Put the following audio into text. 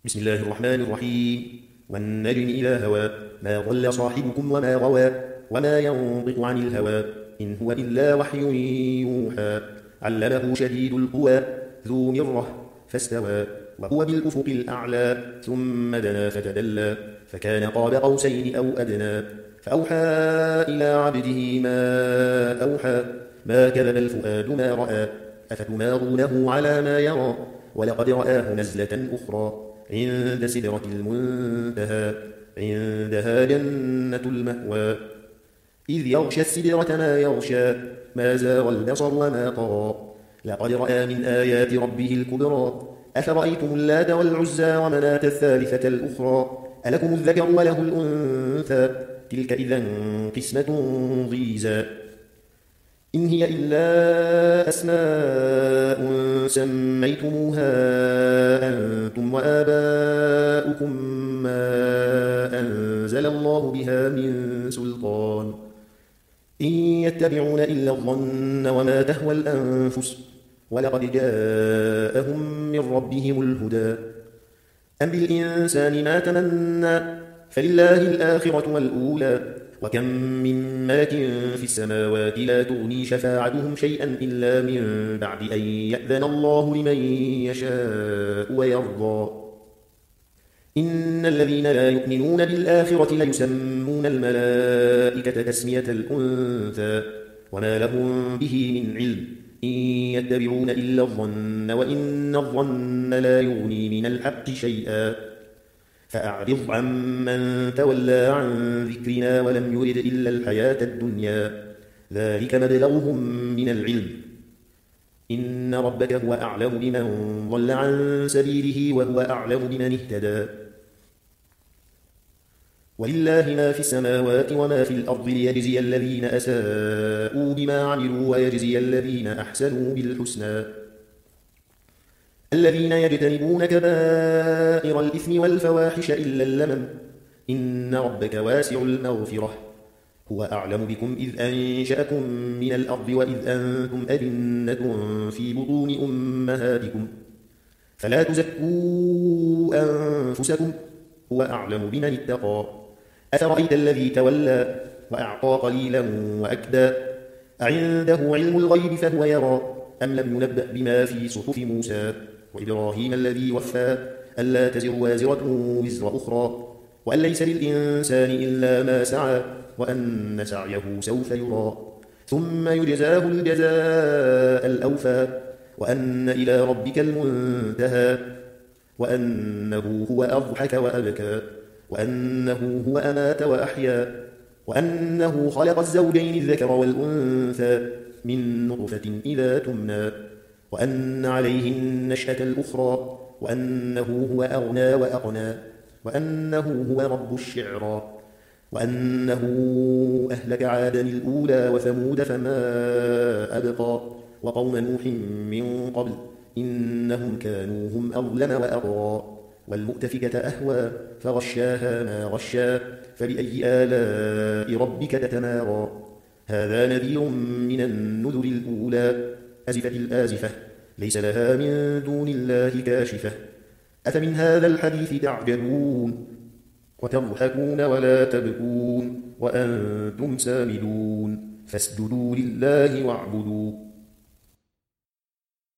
بسم الله الرحمن الرحيم. والنجم إذا هوى ما ضل صاحبكم وما غوى وما ينطق عن الهوى إن هو إلا وحي يوحى علمه شديد القوى ذو مرة فاستوى وهو بالأفق الأعلى ثم دنا فتدلى فكان قاب قوسين أو أدنى فأوحى إلى عبده ما أوحى ما كذب الفؤاد ما رأى أفتمارونه على ما يرى ولقد رآه نزلة أخرى عند سدرة المنتهى عندها جنة المأوى إذ يغشى السدرة ما يغشى ما زاغ البصر وما طغى لقد رأى من آيات ربه الكبرى أفرأيتم اللات والعزى ومناة الثالثة الأخرى ألكم الذكر وله الأنثى تلك إذا قسمة ضيزى إن هي إلا أسماء سميتموها أنتم وآباؤكم ما أنزل الله بها من سلطان إن يتبعون إلا الظن وما تهوى الأنفس ولقد جاءهم من ربهم الهدى أم بالإنسان ما تمنى فلله الآخرة والأولى وكم من ملك في السماوات لا تغني شفاعتهم شيئا إلا من بعد أن يأذن الله لمن يشاء ويرضى إن الذين لا يؤمنون بالآخرة ليسمون الملائكة تسمية الأنثى وما لهم به من علم إن يتبعون إلا الظن وإن الظن لا يغني من الحق شيئا فأعرض عمن تولى عن ذكرنا ولم يرد إلا الحياة الدنيا ذلك مبلغهم من العلم إن ربك هو أعلم بمن ضل عن سبيله وهو أعلم بمن اهتدى ولله ما في السماوات وما في الأرض ليجزي الذين أساءوا بما عملوا ويجزي الذين أحسنوا بالحسنى الذين يجتنبون كبائر الإثم والفواحش إلا اللمم إن ربك واسع المغفرة هو أعلم بكم إذ أنشأكم من الأرض وإذ أنتم أجنة في بطون أمهاتكم فلا تزكوا أنفسكم هو أعلم بمن اتقى أفرأيت الذي تولى وأعطى قليلا وأكدى أعنده علم الغيب فهو يرى أم لم ينبأ بما في صحف موسى وإبراهيم الذي وفى ألا تزر وازرة وزر أخرى وأن ليس للإنسان إلا ما سعى وأن سعيه سوف يرى ثم يجزاه الجزاء الأوفى وأن إلى ربك المنتهى وأنه هو أضحك وأبكى وأنه هو أمات وأحيا وأنه خلق الزوجين الذكر والأنثى من نطفة إذا تمنى وأن عليه النشأة الأخرى وأنه هو أغنى وأقنى وأنه هو رب الشعرى وأنه أهلك عادا الأولى وثمود فما أبقى وقوم نوح من قبل إنهم كانوا هم أظلم وأطغى والمؤتفكة أهوى فغشاها ما غشا فبأي آلاء ربك تتمارى هذا نذير من النذر الأولى أزفت الآزفة ليس لها من دون الله كاشفة أفمن هذا الحديث تعجبون وتضحكون ولا تبكون وأنتم سامدون فاسجدوا لله واعبدوا